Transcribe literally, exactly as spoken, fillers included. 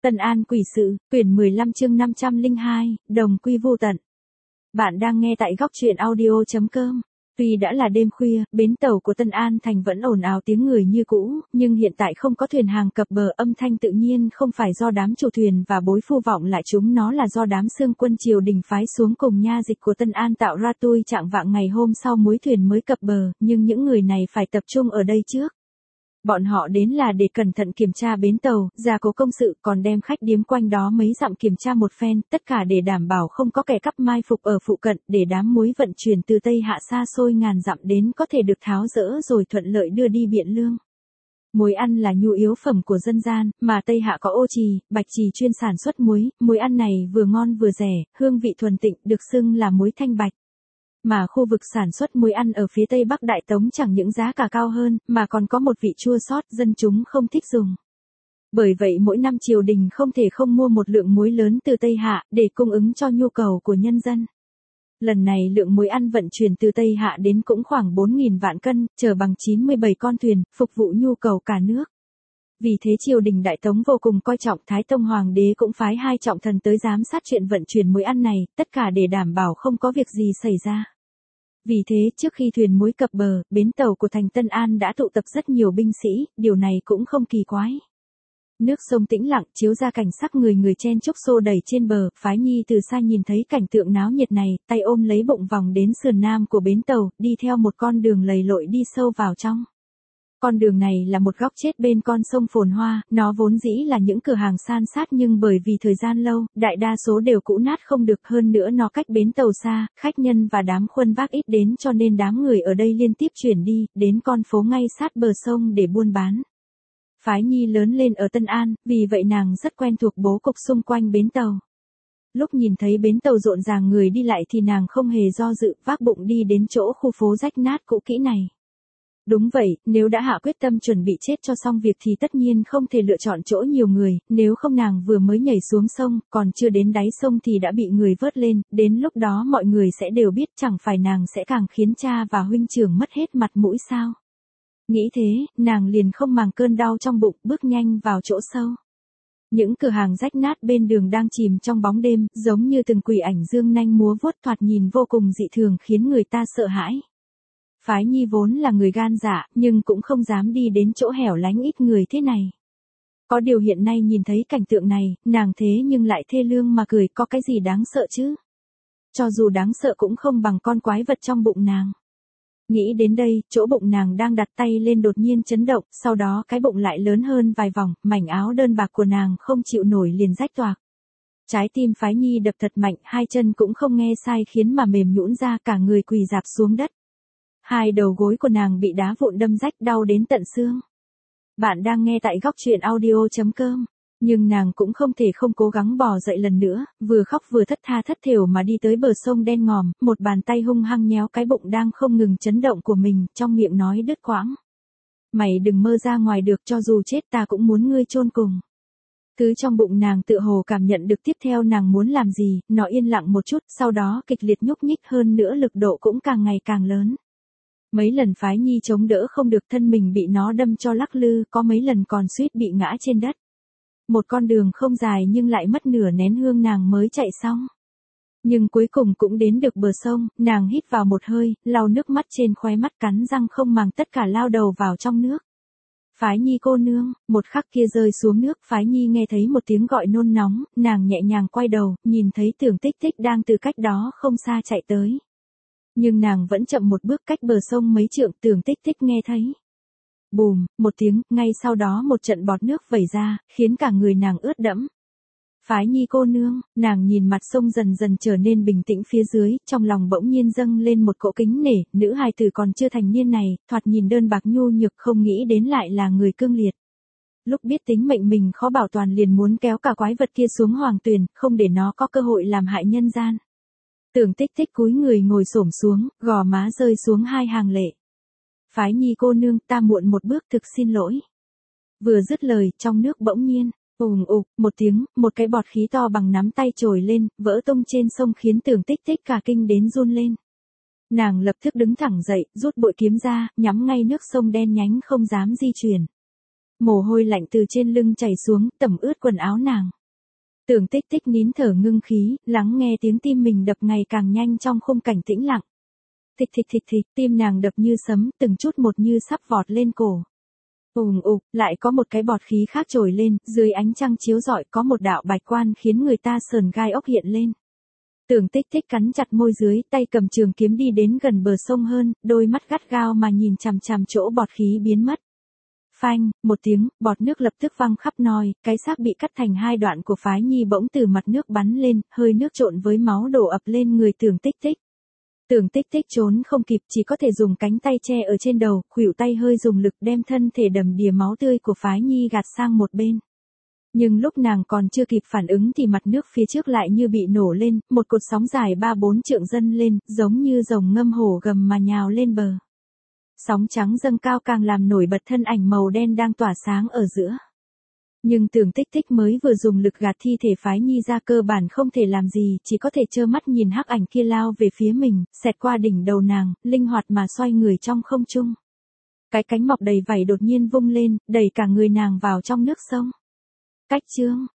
Tân An Quỷ Sự, quyển mười lăm chương năm trăm lẻ hai, Đồng Quy Vô Tận. Bạn đang nghe tại góc truyện audio chấm com. Tuy đã là đêm khuya, bến tàu của Tân An Thành vẫn ồn ào tiếng người như cũ, nhưng hiện tại không có thuyền hàng cập bờ, âm thanh tự nhiên không phải do đám chủ thuyền và bối phu vọng lại chúng nó là do đám xương quân triều đình phái xuống cùng nha dịch của Tân An tạo ra. Tôi trạng vạng ngày hôm sau mối thuyền mới cập bờ, nhưng những người này phải tập trung ở đây trước. Bọn họ đến là để cẩn thận kiểm tra bến tàu, gia cố công sự, còn đem khách điếm quanh đó mấy dặm kiểm tra một phen, tất cả để đảm bảo không có kẻ cắp mai phục ở phụ cận, để đám muối vận chuyển từ Tây Hạ xa xôi ngàn dặm đến có thể được tháo dỡ rồi thuận lợi đưa đi Biện Lương. Muối ăn là nhu yếu phẩm của dân gian, mà Tây Hạ có Ô Trì, Bạch Trì chuyên sản xuất muối, muối ăn này vừa ngon vừa rẻ, hương vị thuần tịnh, được xưng là muối thanh bạch. Mà khu vực sản xuất muối ăn ở phía Tây Bắc Đại Tống chẳng những giá cả cao hơn, mà còn có một vị chua xót, dân chúng không thích dùng. Bởi vậy mỗi năm triều đình không thể không mua một lượng muối lớn từ Tây Hạ, để cung ứng cho nhu cầu của nhân dân. Lần này lượng muối ăn vận chuyển từ Tây Hạ đến cũng khoảng bốn nghìn vạn cân, chở bằng chín mươi bảy con thuyền, phục vụ nhu cầu cả nước. Vì thế triều đình Đại Tống vô cùng coi trọng, Thái Tông Hoàng đế cũng phái hai trọng thần tới giám sát chuyện vận chuyển muối ăn này, tất cả để đảm bảo không có việc gì xảy ra. Vì thế trước khi thuyền muối cập bờ, bến tàu của thành Tân An đã tụ tập rất nhiều binh sĩ, điều này cũng không kỳ quái. Nước sông tĩnh lặng chiếu ra cảnh sắc người người chen chúc xô đẩy trên bờ, Phái Nhi từ xa nhìn thấy cảnh tượng náo nhiệt này, tay ôm lấy bụng vòng đến sườn nam của bến tàu, đi theo một con đường lầy lội đi sâu vào trong. Con đường này là một góc chết bên con sông phồn hoa, nó vốn dĩ là những cửa hàng san sát nhưng bởi vì thời gian lâu, đại đa số đều cũ nát không được, hơn nữa nó cách bến tàu xa, khách nhân và đám khuân vác ít đến cho nên đám người ở đây liên tiếp chuyển đi, đến con phố ngay sát bờ sông để buôn bán. Phái Nhi lớn lên ở Tân An, vì vậy nàng rất quen thuộc bố cục xung quanh bến tàu. Lúc nhìn thấy bến tàu rộn ràng người đi lại thì nàng không hề do dự, vác bụng đi đến chỗ khu phố rách nát cũ kỹ này. Đúng vậy, nếu đã hạ quyết tâm chuẩn bị chết cho xong việc thì tất nhiên không thể lựa chọn chỗ nhiều người, nếu không nàng vừa mới nhảy xuống sông, còn chưa đến đáy sông thì đã bị người vớt lên, đến lúc đó mọi người sẽ đều biết, chẳng phải nàng sẽ càng khiến cha và huynh trưởng mất hết mặt mũi sao. Nghĩ thế, nàng liền không màng cơn đau trong bụng, bước nhanh vào chỗ sâu. Những cửa hàng rách nát bên đường đang chìm trong bóng đêm, giống như từng quỷ ảnh dương nanh múa vuốt, thoạt nhìn vô cùng dị thường khiến người ta sợ hãi. Phái Nhi vốn là người gan dạ, nhưng cũng không dám đi đến chỗ hẻo lánh ít người thế này. Có điều hiện nay nhìn thấy cảnh tượng này, nàng thế nhưng lại thê lương mà cười, có cái gì đáng sợ chứ? Cho dù đáng sợ cũng không bằng con quái vật trong bụng nàng. Nghĩ đến đây, chỗ bụng nàng đang đặt tay lên đột nhiên chấn động, sau đó cái bụng lại lớn hơn vài vòng, mảnh áo đơn bạc của nàng không chịu nổi liền rách toạc. Trái tim Phái Nhi đập thật mạnh, hai chân cũng không nghe sai khiến mà mềm nhũn ra, cả người quỳ rạp xuống đất. Hai đầu gối của nàng bị đá vụn đâm rách, đau đến tận xương. Bạn đang nghe tại góc truyện audio chấm com. Nhưng nàng cũng không thể không cố gắng bò dậy lần nữa, vừa khóc vừa thất tha thất thểu mà đi tới bờ sông đen ngòm, một bàn tay hung hăng nhéo cái bụng đang không ngừng chấn động của mình, trong miệng nói đứt quãng. Mày đừng mơ ra ngoài được, cho dù chết ta cũng muốn ngươi chôn cùng. Thứ trong bụng nàng tự hồ cảm nhận được tiếp theo nàng muốn làm gì, nó yên lặng một chút, sau đó kịch liệt nhúc nhích, hơn nữa lực độ cũng càng ngày càng lớn. Mấy lần Phái Nhi chống đỡ không được, thân mình bị nó đâm cho lắc lư, có mấy lần còn suýt bị ngã trên đất. Một con đường không dài nhưng lại mất nửa nén hương nàng mới chạy xong. Nhưng cuối cùng cũng đến được bờ sông, nàng hít vào một hơi, lau nước mắt trên khóe mắt, cắn răng không màng tất cả lao đầu vào trong nước. Phái Nhi cô nương, một khắc kia rơi xuống nước, Phái Nhi nghe thấy một tiếng gọi nôn nóng, nàng nhẹ nhàng quay đầu, nhìn thấy Tưởng Tích Tích đang từ cách đó không xa chạy tới. Nhưng nàng vẫn chậm một bước, cách bờ sông mấy trượng, Tưởng Tích Tích nghe thấy. Bùm, một tiếng, ngay sau đó một trận bọt nước vẩy ra, khiến cả người nàng ướt đẫm. Phái Nhi cô nương, nàng nhìn mặt sông dần dần trở nên bình tĩnh phía dưới, trong lòng bỗng nhiên dâng lên một cỗ kính nể, nữ hài tử còn chưa thành niên này, thoạt nhìn đơn bạc nhu nhược, không nghĩ đến lại là người cương liệt. Lúc biết tính mệnh mình khó bảo toàn liền muốn kéo cả quái vật kia xuống hoàng tuyền, không để nó có cơ hội làm hại nhân gian. Tưởng Tích Tích cúi người ngồi xổm xuống, gò má rơi xuống hai hàng lệ. Phái Nhi cô nương, ta muộn một bước, thực xin lỗi. Vừa dứt lời, trong nước bỗng nhiên, ùm ục, một tiếng, một cái bọt khí to bằng nắm tay trồi lên, vỡ tung trên sông khiến Tưởng Tích Tích cả kinh đến run lên. Nàng lập tức đứng thẳng dậy, rút bội kiếm ra, nhắm ngay nước sông đen nhánh không dám di chuyển. Mồ hôi lạnh từ trên lưng chảy xuống, tẩm ướt quần áo nàng. Tưởng Tích Tích nín thở ngưng khí, lắng nghe tiếng tim mình đập ngày càng nhanh trong khung cảnh tĩnh lặng. Thịch thịch thịch thịch, tim nàng đập như sấm, từng chút một như sắp vọt lên cổ. Ùm ục, lại có một cái bọt khí khác trồi lên, dưới ánh trăng chiếu rọi có một đạo bạch quan khiến người ta sờn gai ốc hiện lên. Tưởng Tích Tích cắn chặt môi dưới, tay cầm trường kiếm đi đến gần bờ sông hơn, đôi mắt gắt gao mà nhìn chằm chằm chỗ bọt khí biến mất. Phanh, một tiếng, bọt nước lập tức văng khắp nôi, cái xác bị cắt thành hai đoạn của Phái Nhi bỗng từ mặt nước bắn lên, hơi nước trộn với máu đổ ập lên người Tưởng Tích Tích. Tưởng Tích Tích trốn không kịp, chỉ có thể dùng cánh tay che ở trên đầu, khuỷu tay hơi dùng lực đem thân thể đầm đìa máu tươi của Phái Nhi gạt sang một bên. Nhưng lúc nàng còn chưa kịp phản ứng thì mặt nước phía trước lại như bị nổ lên, một cột sóng dài ba bốn trượng dâng lên, giống như rồng ngâm hổ gầm mà nhào lên bờ. Sóng trắng dâng cao càng làm nổi bật thân ảnh màu đen đang tỏa sáng ở giữa. Nhưng Tưởng Tích Tích mới vừa dùng lực gạt thi thể Phái Nhi ra cơ bản không thể làm gì, chỉ có thể trơ mắt nhìn hắc ảnh kia lao về phía mình, xẹt qua đỉnh đầu nàng, linh hoạt mà xoay người trong không trung. Cái cánh mọc đầy vảy đột nhiên vung lên, đẩy cả người nàng vào trong nước sông. Cách chương